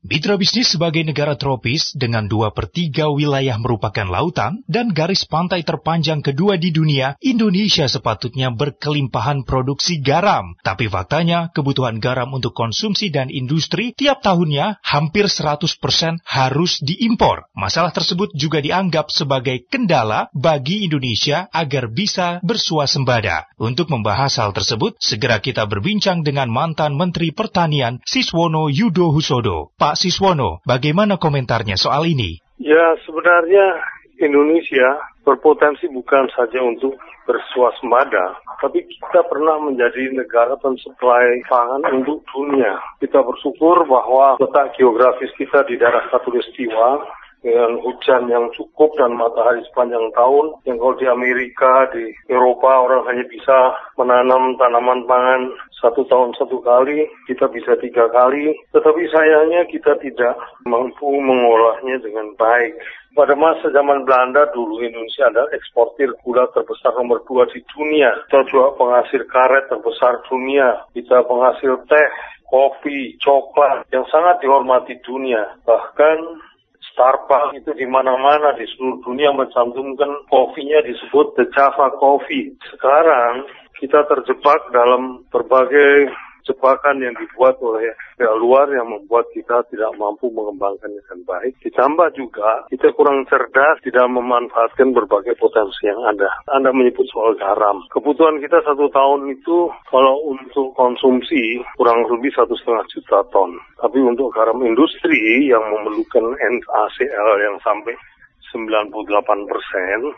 Mitra bisnis sebagai negara tropis dengan 2/3 wilayah merupakan lautan dan garis pantai terpanjang kedua di dunia, Indonesia sepatutnya berkelimpahan produksi garam. Tapi faktanya, kebutuhan garam untuk konsumsi dan industri tiap tahunnya hampir 100% harus diimpor. Masalah tersebut juga dianggap sebagai kendala bagi Indonesia agar bisa bersuasembada. Untuk membahas hal tersebut, segera kita berbincang dengan mantan Menteri Pertanian Siswono Yudhohusodo. Pak Siswono, bagaimana komentarnya soal ini? Ya, sebenarnya Indonesia berpotensi bukan saja untuk bersuasembada, tapi kita pernah menjadi negara pensuplai pangan untuk dunia. Kita bersyukur bahwa letak geografis kita di daerah Khatulistiwa dengan hujan yang cukup dan matahari sepanjang tahun, yang kalau di Amerika, di Eropa orang hanya bisa menanam tanaman pangan 1 tahun 1 kali, kita bisa 3 kali, tetapi sayangnya kita tidak mampu mengolahnya dengan baik. Pada masa zaman Belanda dulu, Indonesia adalah eksportir gula terbesar nomor 2 di dunia. Kita juga penghasil karet terbesar dunia, kita penghasil teh, kopi, coklat yang sangat dihormati dunia. Bahkan Starbucks itu di mana-mana di seluruh dunia mencantumkan kopinya disebut The Java Coffee. Sekarang kita terjebak dalam berbagai jebakan yang dibuat oleh pihak luar yang membuat kita tidak mampu mengembangkannya dengan baik. Ditambah juga kita kurang cerdas tidak memanfaatkan berbagai potensi yang ada. Anda menyebut soal garam. Kebutuhan kita 1 tahun itu kalau untuk konsumsi kurang lebih 1,5 juta ton. Tapi untuk garam industri yang memerlukan NaCl yang sampai 98%,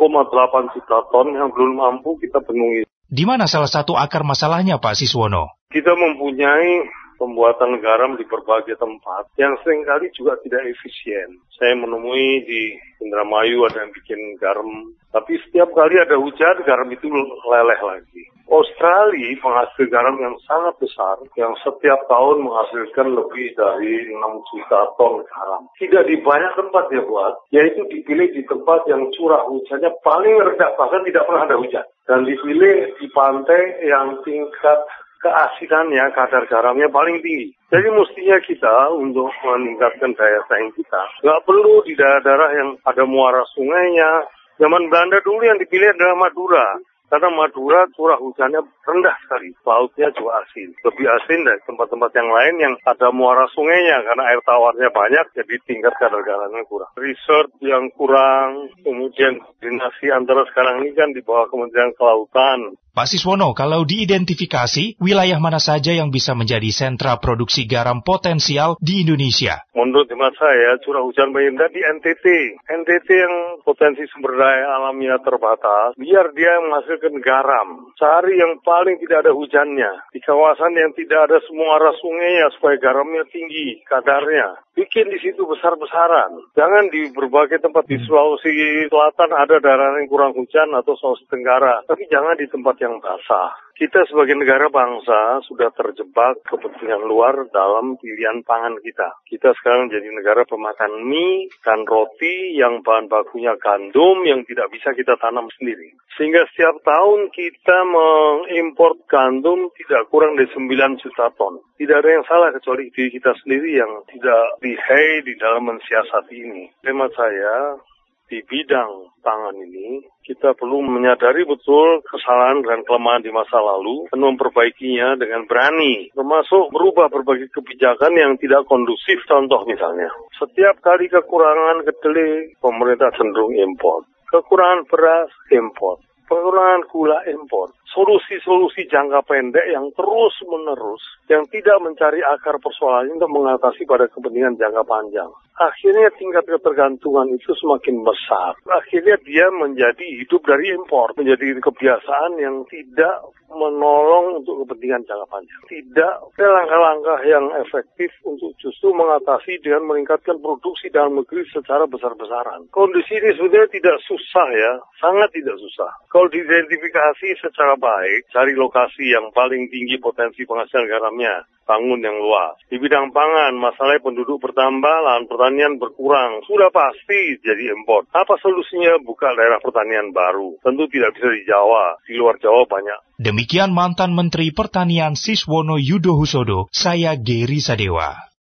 1,8 juta ton yang belum mampu kita penuhi. Di mana salah satu akar masalahnya, Pak Siswono? Kita mempunyai pembuatan garam di berbagai tempat yang seringkali juga tidak efisien. Saya menemui di Indramayu ada yang bikin garam, tapi setiap kali ada hujan, garam itu leleh lagi. Australia penghasil garam yang sangat besar, yang setiap tahun menghasilkan lebih dari 6 juta ton garam. Tidak di banyak tempat dia buat, yaitu dipilih di tempat yang curah hujannya paling rendah, bahkan tidak pernah ada hujan. Dan dipilih di pantai yang tingkat keasidannya, kadar garamnya paling tinggi. Jadi mestinya kita untuk meningkatkan daya saing kita, nggak perlu di daerah-daerah yang ada muara sungainya. Zaman Belanda dulu yang dipilih adalah Madura. Karena Madura curah hujannya rendah sekali, lautnya juga asin. Lebih asin dari tempat-tempat yang lain yang ada muara sungainya, karena air tawarnya banyak, jadi tingkat kadar garamnya kurang. Research yang kurang, kemudian koordinasi antara sekarang ini kan di bawah Kementerian Kelautan. Pak Siswono, kalau diidentifikasi, wilayah mana saja yang bisa menjadi sentra produksi garam potensial di Indonesia? Menurut hemat saya, curah hujan paling rendah di NTT. NTT yang potensi sumber daya alamnya terbatas, biar dia menghasilkan garam. Cari yang paling tidak ada hujannya. Di kawasan yang tidak ada muara sungainya supaya garamnya tinggi kadarnya. Bikin di situ besar-besaran. Jangan di berbagai tempat di Sulawesi Selatan ada daerah yang kurang hujan atau Sulawesi Tenggara. Tapi jangan di tempat yang basah. Kita sebagai negara bangsa sudah terjebak kepentingan luar dalam pilihan pangan kita. Kita sekarang jadi negara pemakan mie dan roti yang bahan bakunya gandum yang tidak bisa kita tanam sendiri. Sehingga setiap tahun kita mengimpor gandum tidak kurang dari 9 juta ton. Tidak ada yang salah kecuali diri kita sendiri yang tidak lihai di dalam mensiasati ini. Hemat saya, di bidang pangan ini, kita perlu menyadari betul kesalahan dan kelemahan di masa lalu dan memperbaikinya dengan berani, termasuk merubah berbagai kebijakan yang tidak kondusif. Contoh misalnya, setiap kali kekurangan kedelai, pemerintah cenderung impor. Kekurangan beras, impor. Kekurangan gula, impor. Solusi-solusi jangka pendek yang terus-menerus, yang tidak mencari akar persoalan untuk mengatasi pada kepentingan jangka panjang. Akhirnya tingkat ketergantungan itu semakin besar. Akhirnya dia menjadi hidup dari impor, menjadi kebiasaan yang tidak menolong untuk kepentingan jangka panjang. Tidak ada langkah-langkah yang efektif untuk justru mengatasi dengan meningkatkan produksi dalam negeri secara besar-besaran. Kondisi ini sebenarnya tidak susah ya, sangat tidak susah. Kalau diidentifikasi secara baik, cari lokasi yang paling tinggi potensi penghasilan garamnya, bangun yang luas. Di bidang pangan, masalahnya penduduk bertambah, lahan pertanian berkurang, sudah pasti jadi impor. Apa solusinya? Buka daerah pertanian baru. Tentu tidak bisa di Jawa, di luar Jawa banyak. Demikian mantan Menteri Pertanian Siswono Yudhohusodo, saya Geri Sadewa.